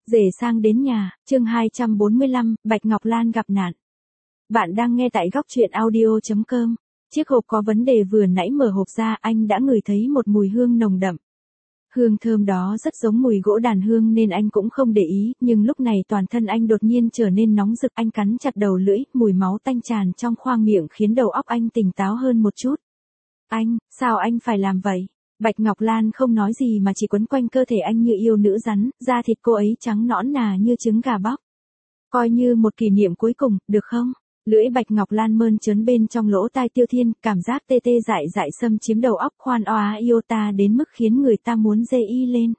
Rể sang đến nhà, chương 245, Bạch Ngọc Lan gặp nạn. Bạn đang nghe tại góc truyện audio.com. Chiếc hộp có vấn đề vừa nãy mở hộp ra, anh đã ngửi thấy một mùi hương nồng đậm. Hương thơm đó rất giống mùi gỗ đàn hương nên anh cũng không để ý, nhưng lúc này toàn thân anh đột nhiên trở nên nóng rực, anh cắn chặt đầu lưỡi, mùi máu tanh tràn trong khoang miệng khiến đầu óc anh tỉnh táo hơn một chút. Anh, sao anh phải làm vậy? Bạch Ngọc Lan không nói gì mà chỉ quấn quanh cơ thể anh như yêu nữ rắn, da thịt cô ấy trắng nõn nà như trứng gà bóc. Coi như một kỷ niệm cuối cùng, được không? Lưỡi Bạch Ngọc Lan mơn trớn bên trong lỗ tai Tiêu Thiên, cảm giác tê tê dại dại xâm chiếm đầu óc khoan oá yêu ta đến mức khiến người ta muốn dê y lên.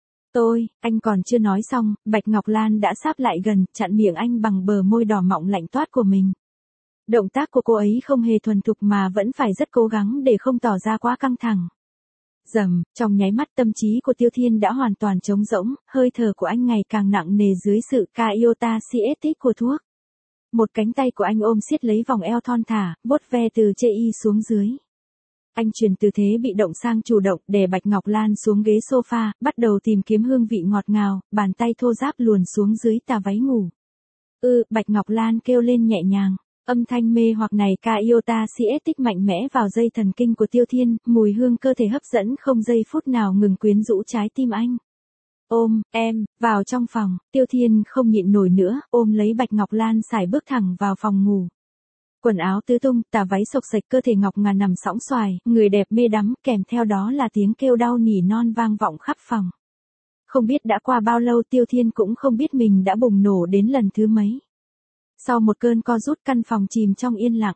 Anh còn chưa nói xong, Bạch Ngọc Lan đã sáp lại gần, chặn miệng anh bằng bờ môi đỏ mọng lạnh toát của mình. Động tác của cô ấy không hề thuần thục mà vẫn phải rất cố gắng để không tỏ ra quá căng thẳng. Rầm, trong nháy mắt tâm trí của Tiêu Thiên đã hoàn toàn trống rỗng, hơi thở của anh ngày càng nặng nề dưới sự caiotacietic của thuốc. Một cánh tay của anh ôm siết lấy vòng eo thon thả, vuốt ve từ chê y xuống dưới. Anh chuyển từ thế bị động sang chủ động, đè Bạch Ngọc Lan xuống ghế sofa, bắt đầu tìm kiếm hương vị ngọt ngào, bàn tay thô ráp luồn xuống dưới tà váy ngủ. Bạch Ngọc Lan kêu lên nhẹ nhàng. Âm thanh mê hoặc này caiotacietic mạnh mẽ vào dây thần kinh của Tiêu Thiên, mùi hương cơ thể hấp dẫn không giây phút nào ngừng quyến rũ trái tim anh. Ôm, em, vào trong phòng, Tiêu Thiên không nhịn nổi nữa, ôm lấy Bạch Ngọc Lan sải bước thẳng vào phòng ngủ. Quần áo tứ tung, tà váy xộc xệch, cơ thể ngọc ngà nằm sõng xoài, người đẹp mê đắm, kèm theo đó là tiếng kêu đau nỉ non vang vọng khắp phòng. Không biết đã qua bao lâu Tiêu Thiên cũng không biết mình đã bùng nổ đến lần thứ mấy. Sau một cơn co rút căn phòng chìm trong yên lặng.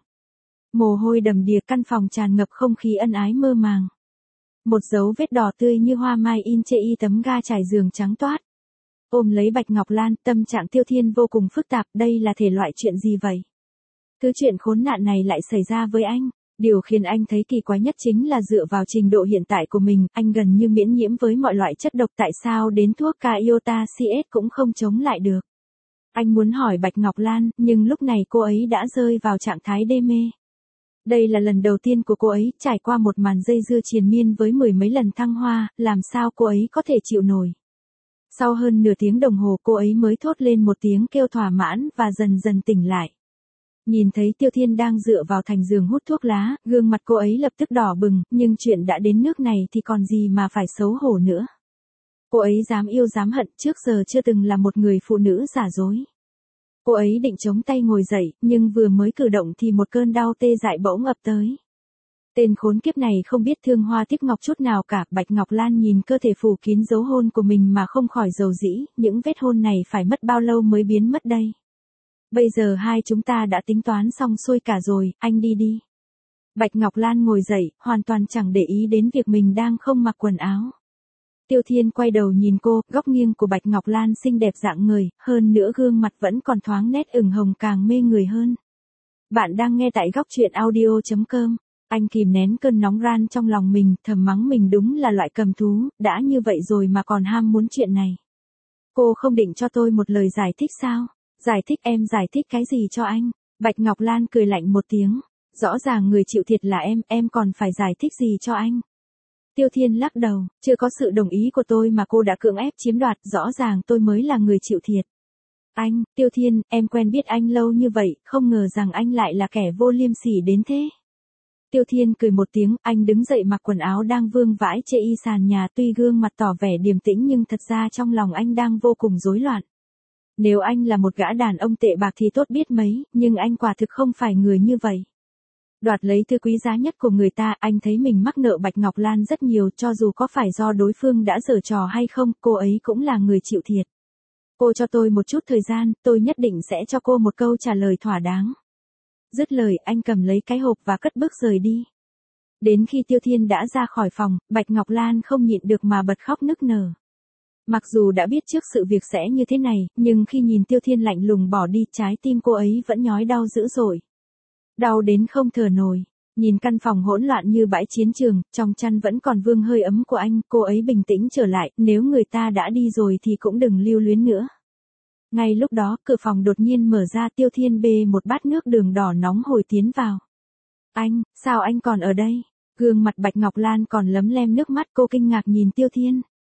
Mồ hôi đầm đìa, căn phòng tràn ngập không khí ân ái mơ màng. Một dấu vết đỏ tươi như hoa mai in chê y tấm ga trải giường trắng toát. Ôm lấy Bạch Ngọc Lan, tâm trạng Tiêu Thiên vô cùng phức tạp, đây là thể loại chuyện gì vậy? Thứ chuyện khốn nạn này lại xảy ra với anh. Điều khiến anh thấy kỳ quái nhất chính là dựa vào trình độ hiện tại của mình, anh gần như miễn nhiễm với mọi loại chất độc, tại sao đến thuốc caiotacietic cũng không chống lại được. Anh muốn hỏi Bạch Ngọc Lan, nhưng lúc này cô ấy đã rơi vào trạng thái đê mê. Đây là lần đầu tiên của cô ấy, trải qua một màn dây dưa triền miên với mười mấy lần thăng hoa, làm sao cô ấy có thể chịu nổi. Sau hơn nửa tiếng đồng hồ cô ấy mới thốt lên một tiếng kêu thỏa mãn và dần dần tỉnh lại. Nhìn thấy Tiêu Thiên đang dựa vào thành giường hút thuốc lá, gương mặt cô ấy lập tức đỏ bừng, nhưng chuyện đã đến nước này thì còn gì mà phải xấu hổ nữa. Cô ấy dám yêu dám hận, trước giờ chưa từng là một người phụ nữ giả dối. Cô ấy định chống tay ngồi dậy, nhưng vừa mới cử động thì một cơn đau tê dại bỗng ập tới. Tên khốn kiếp này không biết thương hoa tiếc ngọc chút nào cả. Bạch Ngọc Lan nhìn cơ thể phủ kín dấu hôn của mình mà không khỏi dầu dĩ, những vết hôn này phải mất bao lâu mới biến mất đây. Bây giờ hai chúng ta đã tính toán xong xuôi cả rồi, anh đi đi. Bạch Ngọc Lan ngồi dậy, hoàn toàn chẳng để ý đến việc mình đang không mặc quần áo. Tiêu Thiên quay đầu nhìn cô, góc nghiêng của Bạch Ngọc Lan xinh đẹp dạng người, hơn nữa gương mặt vẫn còn thoáng nét ửng hồng càng mê người hơn. Bạn đang nghe tại góc truyện audio.com. Anh kìm nén cơn nóng ran trong lòng mình, thầm mắng mình đúng là loại cầm thú, đã như vậy rồi mà còn ham muốn chuyện này. Cô không định cho tôi một lời giải thích sao? Giải thích, em giải thích cái gì cho anh? Bạch Ngọc Lan cười lạnh một tiếng. Rõ ràng người chịu thiệt là em còn phải giải thích gì cho anh? Tiêu Thiên lắc đầu, chưa có sự đồng ý của tôi mà cô đã cưỡng ép chiếm đoạt, rõ ràng tôi mới là người chịu thiệt. Anh, Tiêu Thiên, em quen biết anh lâu như vậy, không ngờ rằng anh lại là kẻ vô liêm sỉ đến thế. Tiêu Thiên cười một tiếng, anh đứng dậy mặc quần áo đang vương vãi chê y sàn nhà, tuy gương mặt tỏ vẻ điềm tĩnh nhưng thật ra trong lòng anh đang vô cùng rối loạn. Nếu anh là một gã đàn ông tệ bạc thì tốt biết mấy, nhưng anh quả thực không phải người như vậy. Đoạt lấy thứ quý giá nhất của người ta, anh thấy mình mắc nợ Bạch Ngọc Lan rất nhiều, cho dù có phải do đối phương đã giở trò hay không, cô ấy cũng là người chịu thiệt. Cô cho tôi một chút thời gian, tôi nhất định sẽ cho cô một câu trả lời thỏa đáng. Dứt lời, anh cầm lấy cái hộp và cất bước rời đi. Đến khi Tiêu Thiên đã ra khỏi phòng, Bạch Ngọc Lan không nhịn được mà bật khóc nức nở. Mặc dù đã biết trước sự việc sẽ như thế này, nhưng khi nhìn Tiêu Thiên lạnh lùng bỏ đi, trái tim cô ấy vẫn nhói đau dữ dội. Đau đến không thở nổi. Nhìn căn phòng hỗn loạn như bãi chiến trường, trong chăn vẫn còn vương hơi ấm của anh, cô ấy bình tĩnh trở lại, nếu người ta đã đi rồi thì cũng đừng lưu luyến nữa. Ngay lúc đó, cửa phòng đột nhiên mở ra, Tiêu Thiên bê một bát nước đường đỏ nóng hổi tiến vào. Anh, sao anh còn ở đây? Gương mặt Bạch Ngọc Lan còn lấm lem nước mắt, cô kinh ngạc nhìn Tiêu Thiên.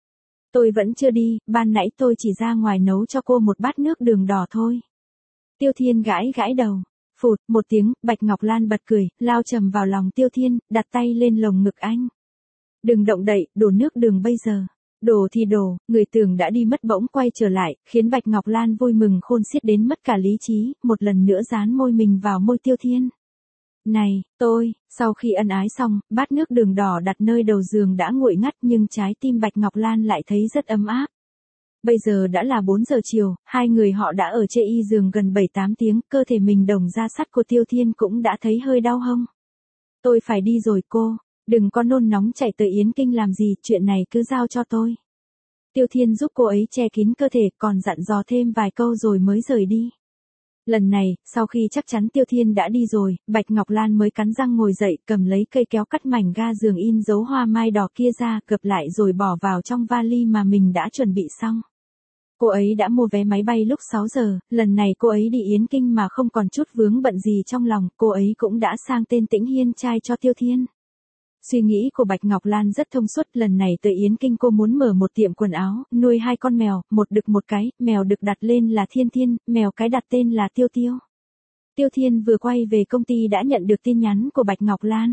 Tôi vẫn chưa đi, ban nãy tôi chỉ ra ngoài nấu cho cô một bát nước đường đỏ thôi. Tiêu Thiên gãi gãi đầu. Phụt, một tiếng, Bạch Ngọc Lan bật cười, lao trầm vào lòng Tiêu Thiên, đặt tay lên lồng ngực anh. Đừng động đậy, đổ nước đường bây giờ. Đổ thì đổ, người tưởng đã đi mất bỗng quay trở lại, khiến Bạch Ngọc Lan vui mừng khôn xiết đến mất cả lý trí, một lần nữa dán môi mình vào môi Tiêu Thiên. Này, sau khi ân ái xong, bát nước đường đỏ đặt nơi đầu giường đã nguội ngắt nhưng trái tim Bạch Ngọc Lan lại thấy rất ấm áp. Bây giờ đã là 4 giờ chiều, hai người họ đã ở chê y giường gần 7-8 tiếng, cơ thể mình đồng da sắt của Tiêu Thiên cũng đã thấy hơi đau hông. Tôi phải đi rồi cô, đừng có nôn nóng chạy tới Yến Kinh làm gì, chuyện này cứ giao cho tôi. Tiêu Thiên giúp cô ấy che kín cơ thể còn dặn dò thêm vài câu rồi mới rời đi. Lần này, sau khi chắc chắn Tiêu Thiên đã đi rồi, Bạch Ngọc Lan mới cắn răng ngồi dậy, cầm lấy cây kéo cắt mảnh ga giường in dấu hoa mai đỏ kia ra, gập lại rồi bỏ vào trong vali mà mình đã chuẩn bị xong. Cô ấy đã mua vé máy bay lúc 6 giờ, lần này cô ấy đi Yến Kinh mà không còn chút vướng bận gì trong lòng, cô ấy cũng đã sang tên Tĩnh Hiên trai cho Tiêu Thiên. Suy nghĩ của Bạch Ngọc Lan rất thông suốt, lần này tới Yến Kinh cô muốn mở một tiệm quần áo, nuôi 2 con mèo, một đực một cái, mèo đực đặt lên là Thiên Thiên, mèo cái đặt tên là Tiêu Tiêu. Tiêu Thiên vừa quay về công ty đã nhận được tin nhắn của Bạch Ngọc Lan.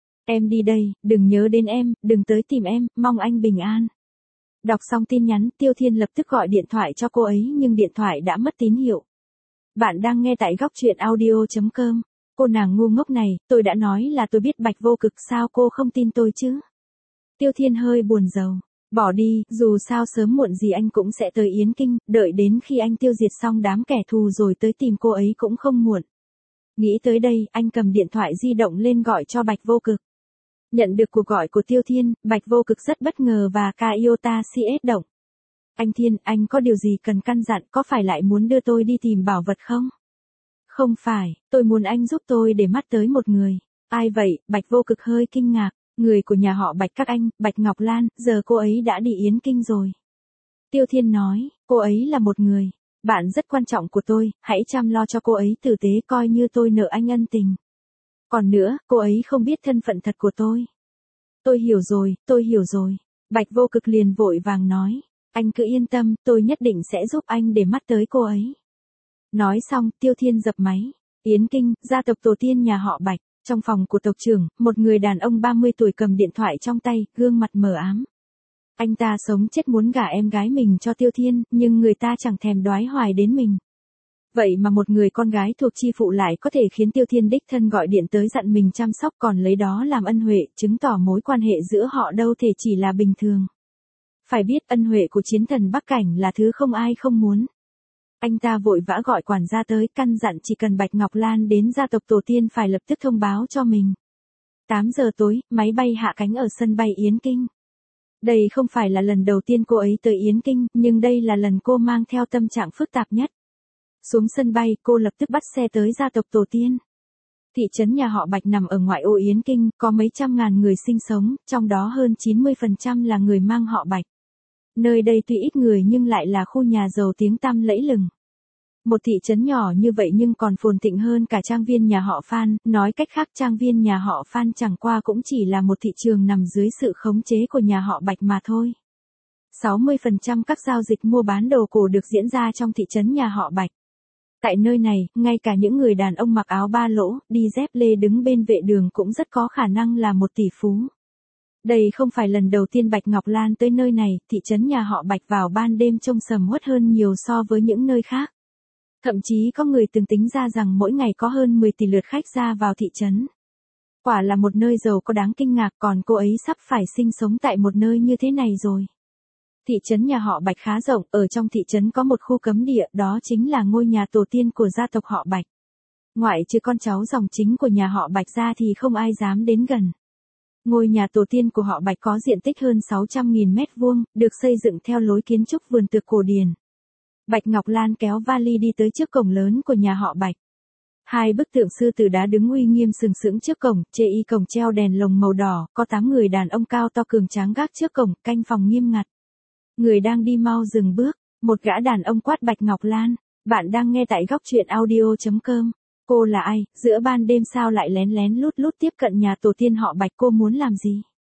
Em đi đây, đừng nhớ đến em, đừng tới tìm em, mong anh bình an. Đọc xong tin nhắn, Tiêu Thiên lập tức gọi điện thoại cho cô ấy nhưng điện thoại đã mất tín hiệu. Bạn đang nghe tại góc truyện audio.com. Cô nàng ngu ngốc này, tôi đã nói là tôi biết Bạch Vô Cực, sao cô không tin tôi chứ? Tiêu Thiên hơi buồn rầu. Bỏ đi, dù sao sớm muộn gì anh cũng sẽ tới Yến Kinh, đợi đến khi anh tiêu diệt xong đám kẻ thù rồi tới tìm cô ấy cũng không muộn. Nghĩ tới đây, anh cầm điện thoại di động lên gọi cho Bạch Vô Cực. Nhận được cuộc gọi của Tiêu Thiên, Bạch Vô Cực rất bất ngờ và ca iota CS động. Anh Thiên, anh có điều gì cần căn dặn, có phải lại muốn đưa tôi đi tìm bảo vật không? Không phải, tôi muốn anh giúp tôi để mắt tới một người. Ai vậy? Bạch Vô Cực hơi kinh ngạc. Người của nhà họ Bạch các anh, Bạch Ngọc Lan, giờ cô ấy đã đi Yến Kinh rồi. Tiêu Thiên nói, cô ấy là một người bạn rất quan trọng của tôi, hãy chăm lo cho cô ấy tử tế, coi như tôi nợ anh ân tình. Còn nữa, cô ấy không biết thân phận thật của tôi. Tôi hiểu rồi. Bạch Vô Cực liền vội vàng nói, anh cứ yên tâm, tôi nhất định sẽ giúp anh để mắt tới cô ấy. Nói xong, Tiêu Thiên dập máy. Yến Kinh, gia tộc tổ tiên nhà họ Bạch. Trong phòng của tộc trưởng, một người đàn ông 30 tuổi cầm điện thoại trong tay, gương mặt mờ ám. Anh ta sống chết muốn gả em gái mình cho Tiêu Thiên, nhưng người ta chẳng thèm đoái hoài đến mình. Vậy mà một người con gái thuộc chi phụ lại có thể khiến Tiêu Thiên đích thân gọi điện tới dặn mình chăm sóc, còn lấy đó làm ân huệ, chứng tỏ mối quan hệ giữa họ đâu thể chỉ là bình thường. Phải biết ân huệ của chiến thần Bắc Cảnh là thứ không ai không muốn. Anh ta vội vã gọi quản gia tới, căn dặn chỉ cần Bạch Ngọc Lan đến gia tộc tổ tiên phải lập tức thông báo cho mình. 8 giờ tối, máy bay hạ cánh ở sân bay Yến Kinh. Đây không phải là lần đầu tiên cô ấy tới Yến Kinh, nhưng đây là lần cô mang theo tâm trạng phức tạp nhất. Xuống sân bay, cô lập tức bắt xe tới gia tộc tổ tiên. Thị trấn nhà họ Bạch nằm ở ngoại ô Yến Kinh, có mấy trăm ngàn người sinh sống, trong đó hơn 90% là người mang họ Bạch. Nơi đây tuy ít người nhưng lại là khu nhà giàu tiếng tăm lẫy lừng. Một thị trấn nhỏ như vậy nhưng còn phồn thịnh hơn cả trang viên nhà họ Phan, nói cách khác trang viên nhà họ Phan chẳng qua cũng chỉ là một thị trường nằm dưới sự khống chế của nhà họ Bạch mà thôi. 60% các giao dịch mua bán đồ cổ được diễn ra trong thị trấn nhà họ Bạch. Tại nơi này, ngay cả những người đàn ông mặc áo ba lỗ, đi dép lê đứng bên vệ đường cũng rất có khả năng là một tỷ phú. Đây không phải lần đầu tiên Bạch Ngọc Lan tới nơi này, thị trấn nhà họ Bạch vào ban đêm trông sầm uất hơn nhiều so với những nơi khác. Thậm chí có người từng tính ra rằng mỗi ngày có hơn 10 tỷ lượt khách ra vào thị trấn. Quả là một nơi giàu có đáng kinh ngạc, còn cô ấy sắp phải sinh sống tại một nơi như thế này rồi. Thị trấn nhà họ Bạch khá rộng, ở trong thị trấn có một khu cấm địa, đó chính là ngôi nhà tổ tiên của gia tộc họ Bạch. Ngoại trừ con cháu dòng chính của nhà họ Bạch ra thì không ai dám đến gần. Ngôi nhà tổ tiên của họ Bạch có diện tích hơn 600.000 mét vuông, được xây dựng theo lối kiến trúc vườn tược cổ điển. Bạch Ngọc Lan kéo vali đi tới trước cổng lớn của nhà họ Bạch. Hai bức tượng sư tử đá đứng uy nghiêm sừng sững trước cổng, trên y cổng treo đèn lồng màu đỏ, có 8 người đàn ông cao to cường tráng gác trước cổng, canh phòng nghiêm ngặt. Người đang đi mau dừng bước, một gã đàn ông quát Bạch Ngọc Lan, bạn đang nghe tại góc truyện audio.com. Cô là ai, giữa ban đêm sao lại lén lén lút lút tiếp cận nhà tổ tiên họ Bạch, cô muốn làm gì?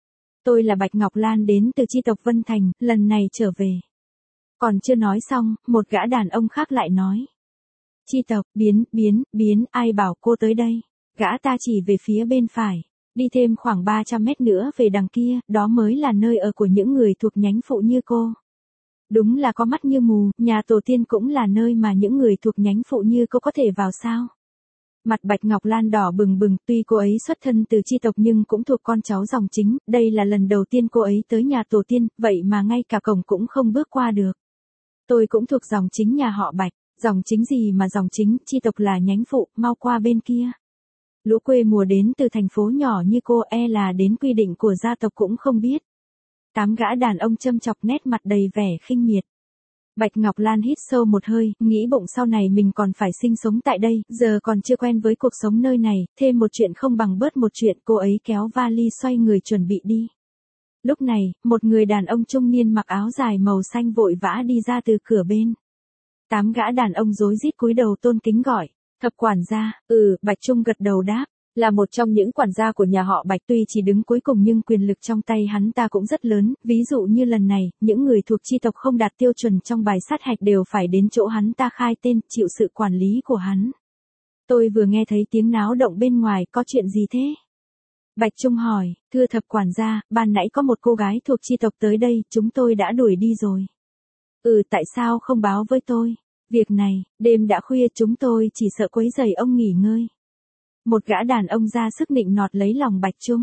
Tôi là Bạch Ngọc Lan đến từ chi tộc Vân Thành, lần này trở về. Còn chưa nói xong, một gã đàn ông khác lại nói. Chi tộc, biến, ai bảo cô tới đây? Gã ta chỉ về phía bên phải. Đi thêm khoảng 300 mét nữa về đằng kia, đó mới là nơi ở của những người thuộc nhánh phụ như cô. Đúng là có mắt như mù, nhà tổ tiên cũng là nơi mà những người thuộc nhánh phụ như cô có thể vào sao? Mặt Bạch Ngọc Lan đỏ bừng bừng, tuy cô ấy xuất thân từ chi tộc nhưng cũng thuộc con cháu dòng chính, đây là lần đầu tiên cô ấy tới nhà tổ tiên, vậy mà ngay cả cổng cũng không bước qua được. Tôi cũng thuộc dòng chính nhà họ Bạch, dòng chính gì mà dòng chính, chi tộc là nhánh phụ, mau qua bên kia. Lũ quê mùa đến từ thành phố nhỏ như cô là đến quy định của gia tộc cũng không biết. 8 gã đàn ông châm chọc nét mặt đầy vẻ khinh miệt. Bạch Ngọc Lan hít sâu một hơi, nghĩ bụng sau này mình còn phải sinh sống tại đây, giờ còn chưa quen với cuộc sống nơi này, thêm một chuyện không bằng bớt một chuyện, cô ấy kéo vali xoay người chuẩn bị đi. Lúc này, một người đàn ông trung niên mặc áo dài màu xanh vội vã đi ra từ cửa bên. 8 gã đàn ông rối rít cúi đầu tôn kính gọi, thập quản gia. Bạch Trung gật đầu đáp, là một trong những quản gia của nhà họ Bạch, tuy chỉ đứng cuối cùng nhưng quyền lực trong tay hắn ta cũng rất lớn, ví dụ như lần này, những người thuộc chi tộc không đạt tiêu chuẩn trong bài sát hạch đều phải đến chỗ hắn ta khai tên, chịu sự quản lý của hắn. Tôi vừa nghe thấy tiếng náo động bên ngoài, có chuyện gì thế? Bạch Trung hỏi, thưa thập quản gia, ban nãy có một cô gái thuộc chi tộc tới đây, chúng tôi đã đuổi đi rồi. Tại sao không báo với tôi? Việc này, đêm đã khuya chúng tôi chỉ sợ quấy rầy ông nghỉ ngơi. Một gã đàn ông ra sức nịnh nọt lấy lòng Bạch Trung.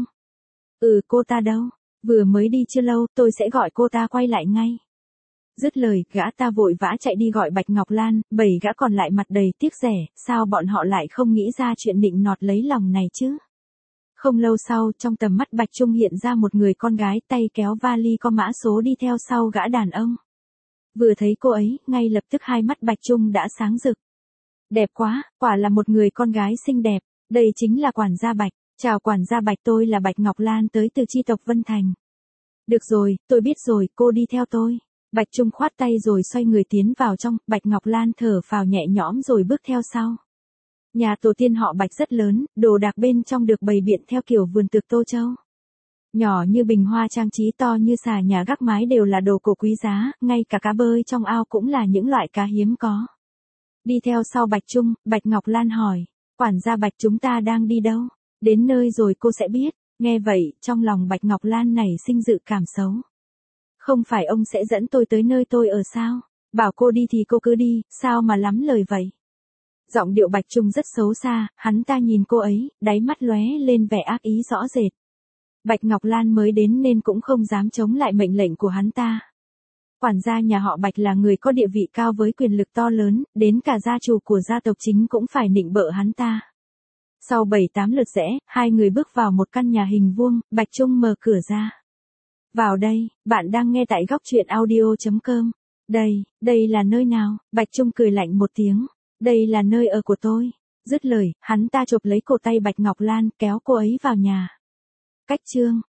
Cô ta đâu? Vừa mới đi chưa lâu, tôi sẽ gọi cô ta quay lại ngay. Dứt lời, gã ta vội vã chạy đi gọi Bạch Ngọc Lan, 7 gã còn lại mặt đầy tiếc rẻ, sao bọn họ lại không nghĩ ra chuyện nịnh nọt lấy lòng này chứ? Không lâu sau, trong tầm mắt Bạch Trung hiện ra một người con gái tay kéo vali có mã số đi theo sau gã đàn ông. Vừa thấy cô ấy, ngay lập tức hai mắt Bạch Trung đã sáng rực. Đẹp quá, quả là một người con gái xinh đẹp, đây chính là quản gia Bạch. Chào quản gia Bạch, tôi là Bạch Ngọc Lan tới từ chi tộc Vân Thành. Được rồi, tôi biết rồi, cô đi theo tôi. Bạch Trung khoát tay rồi xoay người tiến vào trong, Bạch Ngọc Lan thở phào nhẹ nhõm rồi bước theo sau. Nhà tổ tiên họ Bạch rất lớn, đồ đạc bên trong được bày biện theo kiểu vườn tược Tô Châu. Nhỏ như bình hoa trang trí, to như xà nhà gác mái đều là đồ cổ quý giá, ngay cả cá bơi trong ao cũng là những loại cá hiếm có. Đi theo sau Bạch Trung, Bạch Ngọc Lan hỏi, quản gia Bạch, chúng ta đang đi đâu? Đến nơi rồi cô sẽ biết. Nghe vậy, trong lòng Bạch Ngọc Lan nảy sinh dự cảm xấu. Không phải ông sẽ dẫn tôi tới nơi tôi ở sao? Bảo cô đi thì cô cứ đi, sao mà lắm lời vậy? Giọng điệu Bạch Trung rất xấu xa, hắn ta nhìn cô ấy, đáy mắt lóe lên vẻ ác ý rõ rệt. Bạch Ngọc Lan mới đến nên cũng không dám chống lại mệnh lệnh của hắn ta. Quản gia nhà họ Bạch là người có địa vị cao với quyền lực to lớn, đến cả gia chủ của gia tộc chính cũng phải nịnh bợ hắn ta. Sau 7-8 lượt rẽ, hai người bước vào một căn nhà hình vuông, Bạch Trung mở cửa ra. Vào đây, bạn đang nghe tại góc truyện audio.com. Đây là nơi nào? Bạch Trung cười lạnh một tiếng. Đây là nơi ở của tôi. Dứt lời, hắn ta chộp lấy cổ tay Bạch Ngọc Lan, kéo cô ấy vào nhà. Cách chương.